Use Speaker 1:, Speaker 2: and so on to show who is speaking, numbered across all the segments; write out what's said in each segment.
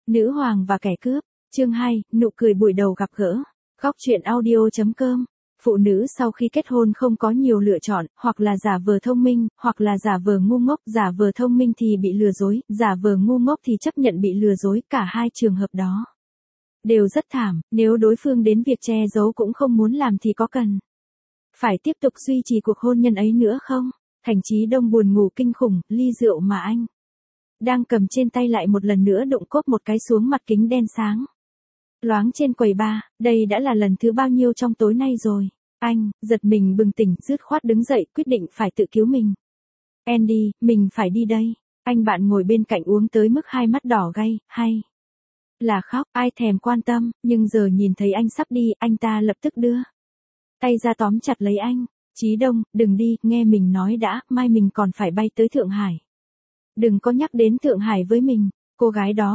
Speaker 1: Nữ hoàng và kẻ cướp, chương 2, nụ cười buổi đầu gặp gỡ. Góc truyện audio.com. Phụ nữ sau khi kết hôn không có nhiều lựa chọn, hoặc là giả vờ thông minh, hoặc là giả vờ ngu ngốc, giả vờ thông minh thì bị lừa dối, giả vờ ngu ngốc thì chấp nhận bị lừa dối, cả hai trường hợp đó đều rất thảm, nếu đối phương đến việc che giấu cũng không muốn làm thì có cần phải tiếp tục duy trì cuộc hôn nhân ấy nữa không? Thành Chí Đông buồn ngủ kinh khủng, ly rượu mà anh đang cầm trên tay lại một lần nữa đụng cốp một cái xuống mặt kính đen sáng loáng trên quầy bar. Đây đã là lần thứ bao nhiêu trong tối nay rồi? Anh giật mình bừng tỉnh, dứt khoát đứng dậy, quyết định phải tự cứu mình. Andy, mình phải đi đây. Anh bạn ngồi bên cạnh uống tới mức hai mắt đỏ gay, hay là khóc, ai thèm quan tâm, nhưng giờ nhìn thấy anh sắp đi, anh ta lập tức đưa tay ra tóm chặt lấy anh. Chí Đông, đừng đi, nghe mình nói đã, mai mình còn phải bay tới Thượng Hải. Đừng có nhắc đến Thượng Hải với mình. Cô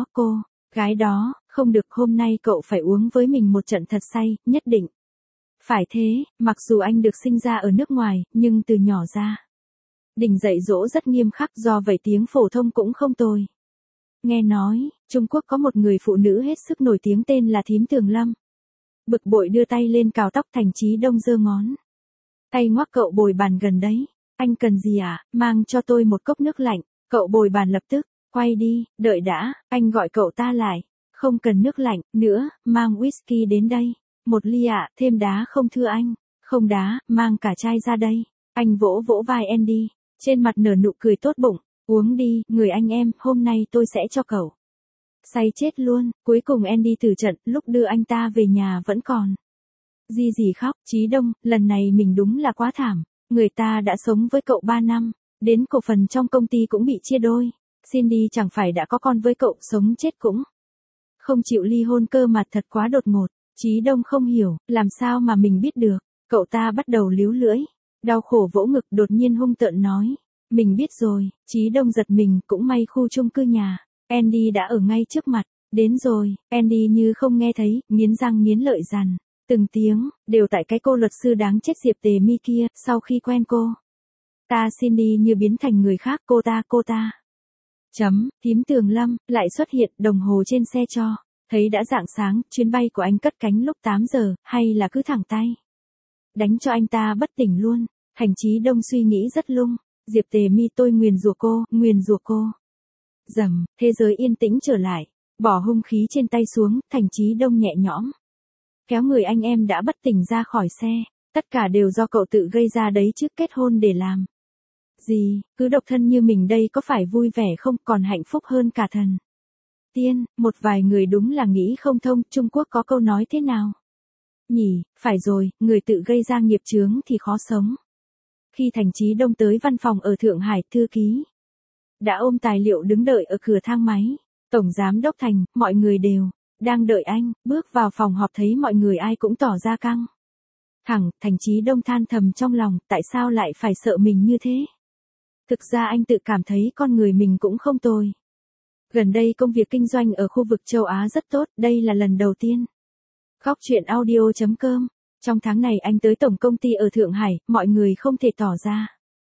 Speaker 1: gái đó, không được, hôm nay cậu phải uống với mình một trận thật say, nhất định phải thế. Mặc dù anh được sinh ra ở nước ngoài, nhưng từ nhỏ ra đình dạy dỗ rất nghiêm khắc, do vậy tiếng phổ thông cũng không tồi. Nghe nói, Trung Quốc có một người phụ nữ hết sức nổi tiếng tên là Thím Tường Lâm. Bực bội đưa tay lên cào tóc. Thành Chí Đông giơ ngón tay ngoắc, cậu bồi bàn gần đấy. Anh cần gì à? Mang cho tôi một cốc nước lạnh. Cậu bồi bàn lập tức quay đi. Đợi đã, anh gọi cậu ta lại. Không cần nước lạnh nữa, mang whisky đến đây. Một ly ạ, thêm đá không thưa anh? Không đá, mang cả chai ra đây. Anh vỗ vỗ vai Andy, trên mặt nở nụ cười tốt bụng. Uống đi, người anh em, hôm nay tôi sẽ cho cậu say chết luôn. Cuối cùng Andy từ trận, lúc đưa anh ta về nhà vẫn còn gì khóc. Chí Đông, lần này mình đúng là quá thảm. Người ta đã sống với cậu 3 năm, đến cổ phần trong công ty cũng bị chia đôi. Cindy chẳng phải đã có con với cậu, sống chết cũng không chịu ly hôn cơ mà, thật quá đột ngột. Chí Đông không hiểu, làm sao mà mình biết được. Cậu ta bắt đầu líu lưỡi, đau khổ vỗ ngực, đột nhiên hung tợn nói. Mình biết rồi. Chí Đông giật mình, cũng may khu chung cư nhà Andy đã ở ngay trước mặt. Đến rồi. Andy như không nghe thấy, nghiến răng nghiến lợi dằn từng tiếng, đều tại cái cô luật sư đáng chết Diệp Tề Mi kia. Sau khi quen cô ta, Cindy như biến thành người khác. Cô ta Thím Tường Lâm lại xuất hiện, đồng hồ trên xe cho thấy đã rạng sáng. Chuyến bay của anh cất cánh lúc 8 giờ, hay là cứ thẳng tay đánh cho anh ta bất tỉnh luôn? Thành Chí Đông suy nghĩ rất lung. Diệp Tề Mi, tôi nguyền rủa cô. Rầm, thế giới yên tĩnh trở lại. Bỏ hung khí trên tay xuống, Thành Chí Đông nhẹ nhõm kéo người anh em đã bất tỉnh ra khỏi xe. Tất cả đều do cậu tự gây ra đấy chứ, kết hôn để làm gì? Cứ độc thân như mình đây có phải vui vẻ không, còn hạnh phúc hơn cả thần tiên. Một vài người đúng là nghĩ không thông. Trung Quốc có câu nói thế nào nhỉ? Phải rồi, người tự gây ra nghiệp chướng thì khó sống. Khi Thành Chí Đông tới văn phòng ở Thượng Hải, thư ký đã ôm tài liệu đứng đợi ở cửa thang máy. Tổng giám đốc Thành, mọi người đều đang đợi anh. Bước vào phòng họp thấy mọi người ai cũng tỏ ra căng thẳng. Thành Chí Đông than thầm trong lòng, tại sao lại phải sợ mình như thế? Thực ra anh tự cảm thấy con người mình cũng không tồi. Gần đây công việc kinh doanh ở khu vực châu Á rất tốt, đây là lần đầu tiên. Góc truyện audio.com. Trong tháng này anh tới tổng công ty ở Thượng Hải, mọi người không thể tỏ ra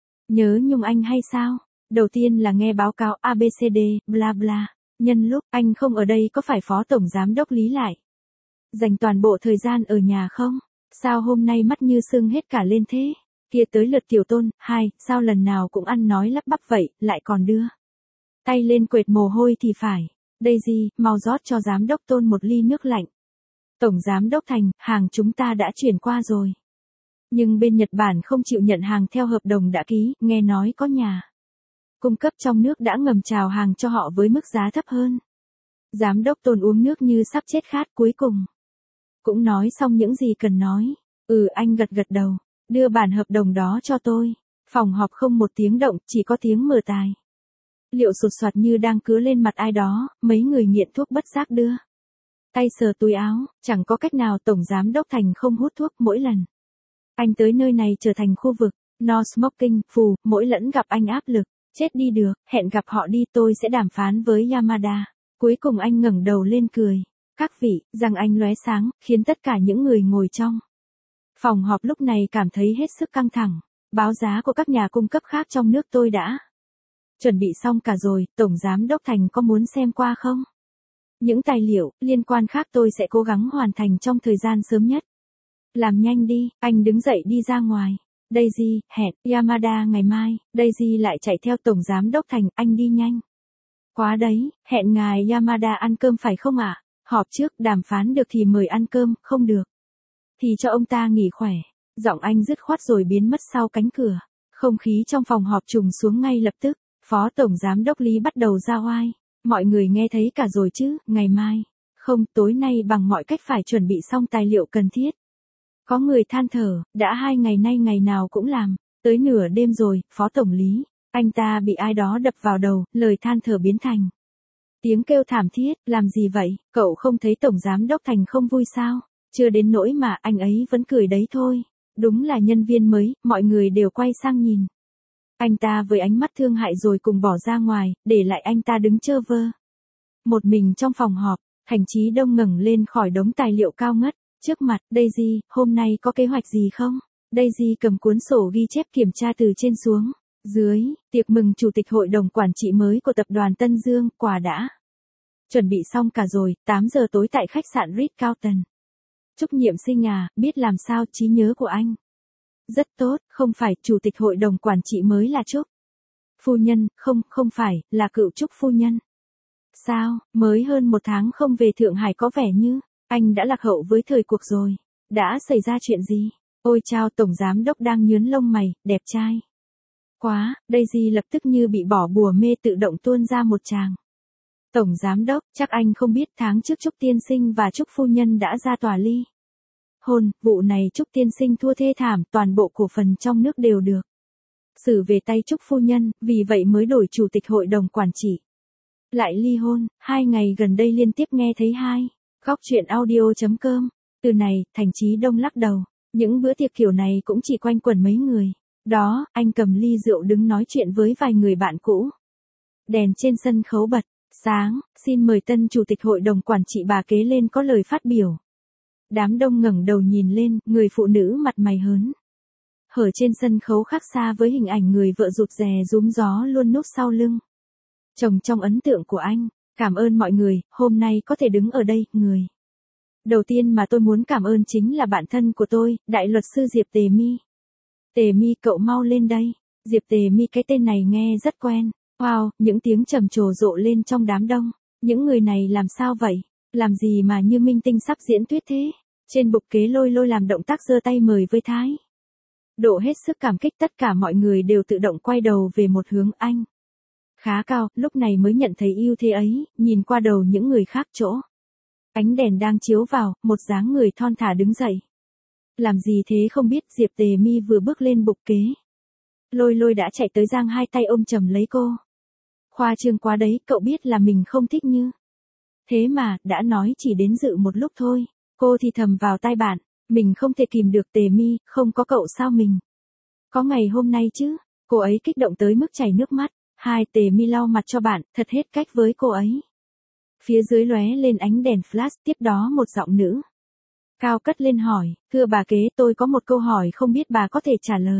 Speaker 1: nhớ nhung anh hay sao? Đầu tiên là nghe báo cáo ABCD, bla bla. Nhân lúc anh không ở đây có phải phó tổng giám đốc Lý lại dành toàn bộ thời gian ở nhà không? Sao hôm nay mắt như sưng hết cả lên thế? Kia tới lượt Tiểu Tôn, sao lần nào cũng ăn nói lắp bắp vậy, lại còn đưa tay lên quệt mồ hôi thì phải. Daisy, mau rót cho giám đốc Tôn một ly nước lạnh. Tổng giám đốc Thành, hàng chúng ta đã chuyển qua rồi. Nhưng bên Nhật Bản không chịu nhận hàng theo hợp đồng đã ký, nghe nói có nhà cung cấp trong nước đã ngầm chào hàng cho họ với mức giá thấp hơn. Giám đốc Tôn uống nước như sắp chết khát, cuối cùng cũng nói xong những gì cần nói. Anh gật đầu. Đưa bản hợp đồng đó cho tôi. Phòng họp không một tiếng động, chỉ có tiếng mở tài liệu sột soạt như đang cứa lên mặt ai đó. Mấy người nghiện thuốc bất giác đưa tay sờ túi áo. Chẳng có cách nào, tổng giám đốc Thành không hút thuốc. Mỗi lần anh tới nơi này trở thành khu vực no smoking, mỗi lần gặp anh áp lực chết đi được. Hẹn gặp họ đi, tôi sẽ đàm phán với Yamada. Cuối cùng anh ngẩng đầu lên cười. Các vị, răng anh lóe sáng, khiến tất cả những người ngồi trong phòng họp lúc này cảm thấy hết sức căng thẳng. Báo giá của các nhà cung cấp khác trong nước tôi đã chuẩn bị xong cả rồi, tổng giám đốc Thành có muốn xem qua không? Những tài liệu liên quan khác tôi sẽ cố gắng hoàn thành trong thời gian sớm nhất. Làm nhanh đi, anh đứng dậy đi ra ngoài. Daisy, hẹn, Yamada ngày mai. Daisy lại chạy theo Tổng Giám Đốc Thành, anh đi nhanh. Quá đấy, hẹn ngài Yamada ăn cơm phải không ạ? Họp trước, đàm phán được thì mời ăn cơm, không được thì cho ông ta nghỉ khỏe. Giọng anh dứt khoát rồi biến mất sau cánh cửa. Không khí trong phòng họp trùng xuống ngay lập tức. Phó Tổng Giám Đốc Lý bắt đầu ra oai. Mọi người nghe thấy cả rồi chứ, ngày mai. Không, tối nay bằng mọi cách phải chuẩn bị xong tài liệu cần thiết. Có người than thở, đã 2 ngày nay ngày nào cũng làm. Tới nửa đêm rồi, Phó Tổng Lý. Anh ta bị ai đó đập vào đầu, lời than thở biến thành tiếng kêu thảm thiết, làm gì vậy, cậu không thấy Tổng Giám Đốc Thành không vui sao? Chưa đến nỗi mà anh ấy vẫn cười đấy thôi. Đúng là nhân viên mới, mọi người đều quay sang nhìn. Anh ta với ánh mắt thương hại rồi cùng bỏ ra ngoài, để lại anh ta đứng chơ vơ. Một mình trong phòng họp, Thành Chí Đông ngẩng lên khỏi đống tài liệu cao ngất. Trước mặt, Daisy, hôm nay có kế hoạch gì không? Daisy cầm cuốn sổ ghi chép kiểm tra từ trên xuống. Dưới, tiệc mừng Chủ tịch Hội đồng Quản trị mới của tập đoàn Tân Dương, quà đã chuẩn bị xong cả rồi, 8 giờ tối tại khách sạn Ritz-Carlton. Trúc Nhiệm Sinh à, biết làm sao trí nhớ của anh? Rất tốt, không phải, Chủ tịch Hội đồng Quản trị mới là Trúc Phu Nhân, không phải, là cựu Trúc Phu Nhân. Sao, mới hơn 1 tháng không về Thượng Hải có vẻ như, anh đã lạc hậu với thời cuộc rồi. Đã xảy ra chuyện gì? Ôi chao, Tổng Giám Đốc đang nhướn lông mày, đẹp trai quá, Daisy lập tức như bị bỏ bùa mê tự động tuôn ra một tràng. Tổng Giám Đốc, chắc anh không biết tháng trước Trúc Tiên Sinh và Trúc Phu Nhân đã ra tòa ly hôn, vụ này Trúc Tiên Sinh thua thê thảm, toàn bộ cổ phần trong nước đều được xử về tay Trúc Phu Nhân, vì vậy mới đổi Chủ tịch Hội đồng Quản trị. Lại ly hôn, 2 ngày gần đây liên tiếp nghe thấy Góc truyện audio.com. Từ này, Thành Chí Đông lắc đầu, những bữa tiệc kiểu này cũng chỉ quanh quẩn mấy người. Đó, anh cầm ly rượu đứng nói chuyện với vài người bạn cũ. Đèn trên sân khấu bật sáng, xin mời tân Chủ tịch Hội đồng Quản trị bà kế lên có lời phát biểu. Đám đông ngẩng đầu nhìn lên, người phụ nữ mặt mày hớn hở trên sân khấu khác xa với hình ảnh người vợ rụt rè rúm gió luôn núp sau lưng chồng trong ấn tượng của anh. Cảm ơn mọi người, hôm nay có thể đứng ở đây, người đầu tiên mà tôi muốn cảm ơn chính là bạn thân của tôi, đại luật sư Diệp Tề Mi. Tề Mi, cậu mau lên đây. Diệp Tề Mi, cái tên này nghe rất quen. Wow, những tiếng trầm trồ rộ lên trong đám đông. Những người này làm sao vậy? Làm gì mà như minh tinh sắp diễn tuyết thế? Trên bục kế Lôi Lôi làm động tác giơ tay mời với thái độ hết sức cảm kích, tất cả mọi người đều tự động quay đầu về một hướng. Anh khá cao, lúc này mới nhận thấy ưu thế ấy, nhìn qua đầu những người khác chỗ. Ánh đèn đang chiếu vào, một dáng người thon thả đứng dậy. Làm gì thế không biết, Diệp Tề Mi vừa bước lên bục kế. Lôi Lôi đã chạy tới giang hai tay ôm chầm lấy cô. Khoa trương quá đấy, cậu biết là mình không thích như thế mà, đã nói chỉ đến dự một lúc thôi. Cô thì thầm vào tai bạn, mình không thể kìm được. Tề Mi, không có cậu sao mình có ngày hôm nay chứ? Cô ấy kích động tới mức chảy nước mắt. Tề Mi lau mặt cho bạn, thật hết cách với cô ấy. Phía dưới lóe lên ánh đèn flash, tiếp đó một giọng nữ cao cất lên hỏi, thưa bà kế, tôi có một câu hỏi không biết bà có thể trả lời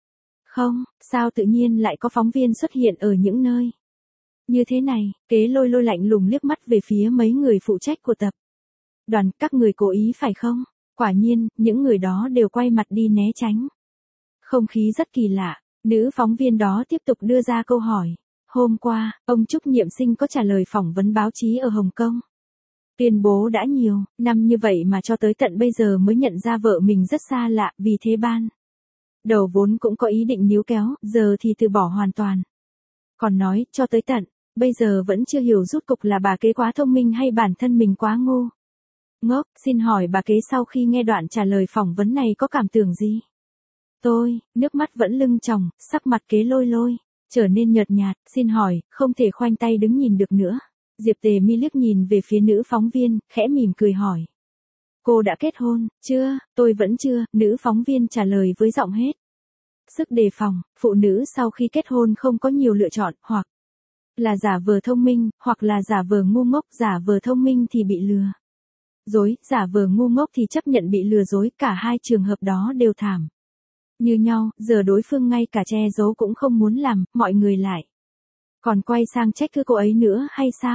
Speaker 1: không? Sao tự nhiên lại có phóng viên xuất hiện ở những nơi như thế này? Kế Lôi Lôi lạnh lùng liếc mắt về phía mấy người phụ trách của tập đoàn, các người cố ý phải không? Quả nhiên, những người đó đều quay mặt đi né tránh. Không khí rất kỳ lạ, nữ phóng viên đó tiếp tục đưa ra câu hỏi. Hôm qua, ông Trúc Nhiệm Sinh có trả lời phỏng vấn báo chí ở Hồng Kông. Tuyên bố đã nhiều năm như vậy mà cho tới tận bây giờ mới nhận ra vợ mình rất xa lạ, vì thế ban đầu vốn cũng có ý định níu kéo, giờ thì từ bỏ hoàn toàn. Còn nói, cho tới tận bây giờ vẫn chưa hiểu rốt cục là bà kế quá thông minh hay bản thân mình quá ngu ngốc. Xin hỏi bà kế, sau khi nghe đoạn trả lời phỏng vấn này có cảm tưởng gì? Tôi, nước mắt vẫn lưng tròng, sắc mặt Kế Lôi Lôi trở nên nhợt nhạt. Xin hỏi, không thể khoanh tay đứng nhìn được nữa. Diệp Tề Mi liếc nhìn về phía nữ phóng viên, khẽ mỉm cười hỏi. Cô đã kết hôn, chưa? Tôi vẫn chưa, nữ phóng viên trả lời với giọng hết sức đề phòng. Phụ nữ sau khi kết hôn không có nhiều lựa chọn, hoặc là giả vờ thông minh, hoặc là giả vờ ngu ngốc. Giả vờ thông minh thì bị lừa dối, giả vờ ngu ngốc thì chấp nhận bị lừa dối. Cả hai trường hợp đó đều thảm như nhau. Giờ đối phương ngay cả che giấu cũng không muốn làm, mọi người lại còn quay sang trách cứ cô ấy nữa hay sao?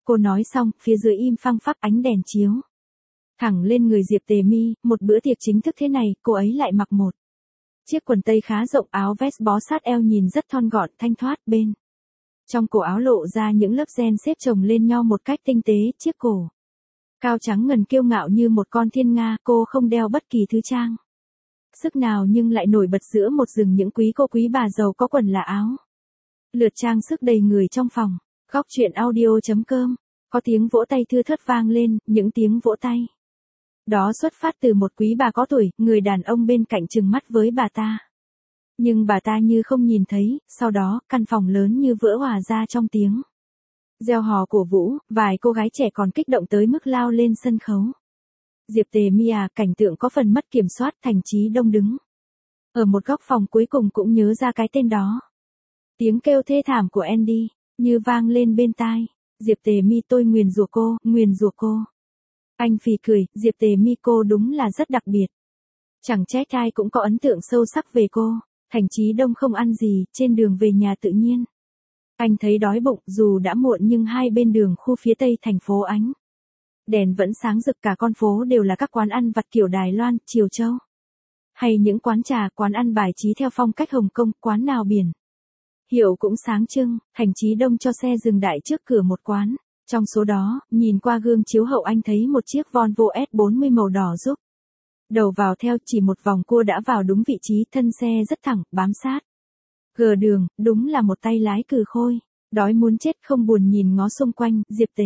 Speaker 1: Cô nói xong, phía dưới im phăng phắc ánh đèn chiếu thẳng lên người Diệp Tề Mi, một bữa tiệc chính thức thế này, cô ấy lại mặc một chiếc quần tây khá rộng, áo vest bó sát eo nhìn rất thon gọn, thanh thoát, bên trong cổ áo lộ ra những lớp ren xếp chồng lên nhau một cách tinh tế, chiếc cổ cao trắng ngần kiêu ngạo như một con thiên nga, cô không đeo bất kỳ thứ trang sức nào nhưng lại nổi bật giữa một rừng những quý cô quý bà giàu có quần là áo lượt trang sức đầy người trong phòng. Góc truyện audio.com, có tiếng vỗ tay thưa thớt vang lên, những tiếng vỗ tay đó xuất phát từ một quý bà có tuổi, người đàn ông bên cạnh trừng mắt với bà ta. Nhưng bà ta như không nhìn thấy, sau đó, căn phòng lớn như vỡ hòa ra trong tiếng reo hò cổ vũ, vài cô gái trẻ còn kích động tới mức lao lên sân khấu. Diệp Tề Mi à, cảnh tượng có phần mất kiểm soát, Thành Chí Đông đứng ở một góc phòng cuối cùng cũng nhớ ra cái tên đó. Tiếng kêu thê thảm của Andy như vang lên bên tai. Diệp Tề Mi, tôi nguyền rủa cô, nguyền rủa cô. Anh phì cười, Diệp Tề Mi, cô đúng là rất đặc biệt. Chẳng trách ai cũng có ấn tượng sâu sắc về cô. Thành Chí Đông không ăn gì, trên đường về nhà tự nhiên anh thấy đói bụng, dù đã muộn nhưng hai bên đường khu phía tây thành phố ánh đèn vẫn sáng rực, cả con phố đều là các quán ăn vặt kiểu Đài Loan, Triều Châu. Hay những quán trà, quán ăn bài trí theo phong cách Hồng Kông, quán nào biển hiệu cũng sáng trưng. Thành Chí Đông cho xe dừng đại trước cửa một quán. Trong số đó, nhìn qua gương chiếu hậu anh thấy một chiếc Volvo S40 màu đỏ giúp đầu vào theo, chỉ một vòng cua đã vào đúng vị trí, thân xe rất thẳng, bám sát gờ đường, đúng là một tay lái cừ khôi. Đói muốn chết không buồn nhìn ngó xung quanh, Diệp Tề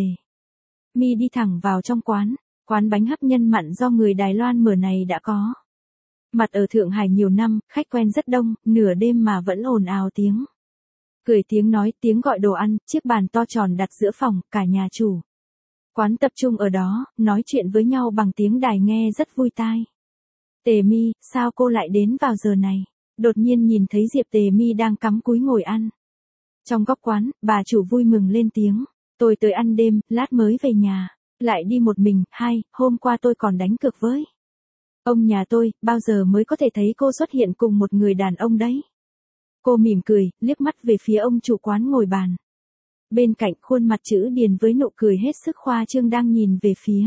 Speaker 1: Mi đi thẳng vào trong quán bánh hấp nhân mặn do người Đài Loan mở này đã có mặt ở Thượng Hải nhiều năm, khách quen rất đông, nửa đêm mà vẫn ồn ào tiếng cười, tiếng nói, tiếng gọi đồ ăn, chiếc bàn to tròn đặt giữa phòng, cả nhà chủ quán tập trung ở đó, nói chuyện với nhau bằng tiếng Đài nghe rất vui tai. Tề Mi, sao cô lại đến vào giờ này? Đột nhiên nhìn thấy Diệp Tề Mi đang cắm cúi ngồi ăn trong góc quán, bà chủ vui mừng lên tiếng. Tôi tới ăn đêm, lát mới về nhà. Lại đi một mình, hôm qua tôi còn đánh cược với ông nhà tôi, bao giờ mới có thể thấy cô xuất hiện cùng một người đàn ông đấy. Cô mỉm cười, liếc mắt về phía ông chủ quán ngồi bàn bên cạnh, khuôn mặt chữ điền với nụ cười hết sức khoa trương đang nhìn về phía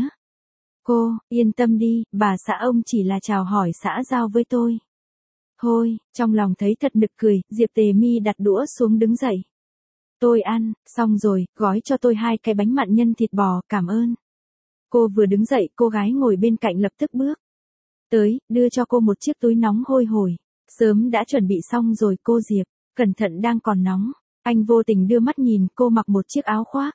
Speaker 1: cô. Yên tâm đi, bà xã ông chỉ là chào hỏi xã giao với tôi thôi. Trong lòng thấy thật nực cười, Diệp Tề Mi đặt đũa xuống đứng dậy. Tôi ăn xong rồi, gói cho tôi 2 cái bánh mặn nhân thịt bò, cảm ơn. Cô vừa đứng dậy, cô gái ngồi bên cạnh lập tức bước tới, đưa cho cô một chiếc túi nóng hôi hổi. Sớm đã chuẩn bị xong rồi cô. Diệp, cẩn thận, đang còn nóng. Anh vô tình đưa mắt nhìn, cô mặc một chiếc áo khoác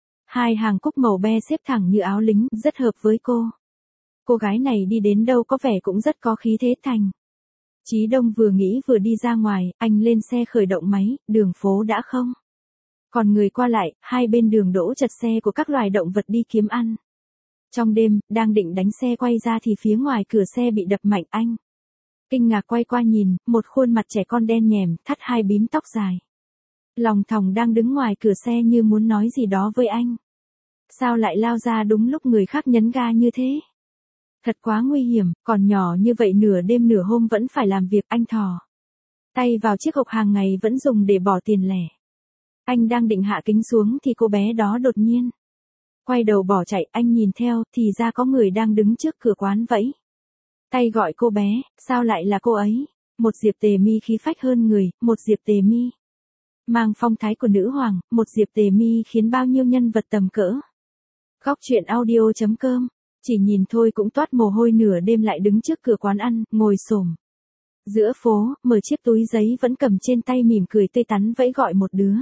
Speaker 1: 2 hàng cúc màu be xếp thẳng như áo lính, rất hợp với cô. Cô gái này đi đến đâu có vẻ cũng rất có khí thế. Thành Chí Đông vừa nghĩ vừa đi ra ngoài, anh lên xe khởi động máy, đường phố đã không còn người qua lại, hai bên đường đỗ chật xe của các loài động vật đi kiếm ăn. Trong đêm, đang định đánh xe quay ra thì phía ngoài cửa xe bị đập mạnh. Anh kinh ngạc quay qua nhìn, một khuôn mặt trẻ con đen nhèm, thắt 2 bím tóc dài lòng thòng đang đứng ngoài cửa xe như muốn nói gì đó với anh. Sao lại lao ra đúng lúc người khác nhấn ga như thế? Thật quá nguy hiểm, còn nhỏ như vậy nửa đêm nửa hôm vẫn phải làm việc. Anh thò tay vào chiếc hộp hàng ngày vẫn dùng để bỏ tiền lẻ. Anh đang định hạ kính xuống thì cô bé đó đột nhiên quay đầu bỏ chạy. Anh nhìn theo, thì ra có người đang đứng trước cửa quán vẫy tay gọi cô bé. Sao lại là cô ấy? Một Diệp Tề Mi khí phách hơn người, một Diệp Tề Mi mang phong thái của nữ hoàng, một Diệp Tề Mi khiến bao nhiêu nhân vật tầm cỡ. Góc truyện audio.com, chỉ nhìn thôi cũng toát mồ hôi. Nửa đêm lại đứng trước cửa quán ăn, ngồi xổm giữa phố, mở chiếc túi giấy vẫn cầm trên tay, mỉm cười tươi tắn vẫy gọi một đứa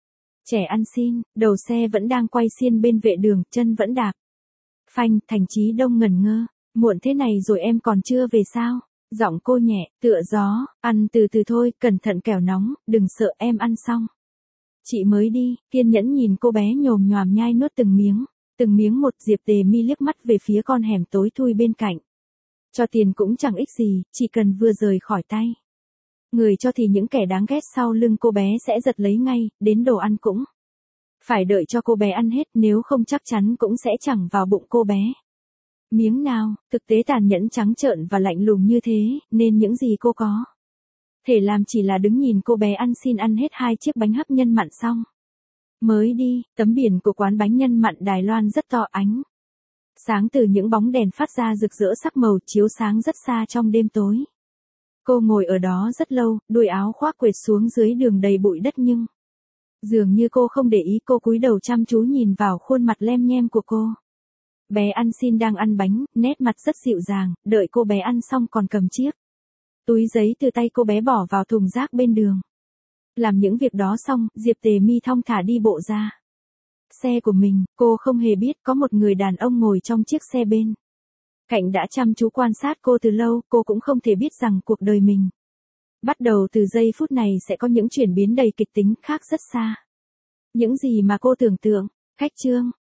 Speaker 1: trẻ ăn xin. Đầu xe vẫn đang quay xiên bên vệ đường, chân vẫn đạp phanh. Thành Chí Đông ngẩn ngơ. Muộn thế này rồi em còn chưa về sao? Giọng cô nhẹ, tựa gió. Ăn từ từ thôi, cẩn thận kẻo nóng, đừng sợ, em ăn xong chị mới đi. Kiên nhẫn nhìn cô bé nhồm nhoàm nhai nuốt từng miếng một. Diệp Tề Mi liếc mắt về phía con hẻm tối thui bên cạnh. Cho tiền cũng chẳng ích gì, chỉ cần vừa rời khỏi tay người cho thì những kẻ đáng ghét sau lưng cô bé sẽ giật lấy ngay. Đến đồ ăn cũng phải đợi cho cô bé ăn hết, nếu không chắc chắn cũng sẽ chẳng vào bụng cô bé miếng nào. Thực tế tàn nhẫn, trắng trợn và lạnh lùng như thế, nên những gì cô có thể làm chỉ là đứng nhìn cô bé ăn xin ăn hết 2 chiếc bánh hấp nhân mặn xong. Mới đi, tấm biển của quán bánh nhân mặn Đài Loan rất to ánh sáng từ những bóng đèn phát ra rực rỡ sắc màu chiếu sáng rất xa trong đêm tối. Cô ngồi ở đó rất lâu, đuôi áo khoác quệt xuống dưới đường đầy bụi đất nhưng dường như cô không để ý, cô cúi đầu chăm chú nhìn vào khuôn mặt lem nhem của cô. Bé ăn xin đang ăn bánh, nét mặt rất dịu dàng, đợi cô bé ăn xong còn cầm chiếc túi giấy từ tay cô bé bỏ vào thùng rác bên đường. Làm những việc đó xong, Diệp Tề Mi thong thả đi bộ ra xe của mình, cô không hề biết có một người đàn ông ngồi trong chiếc xe bên cạnh đã chăm chú quan sát cô từ lâu, cô cũng không thể biết rằng cuộc đời mình bắt đầu từ giây phút này sẽ có những chuyển biến đầy kịch tính khác rất xa những gì mà cô tưởng tượng. Khách trương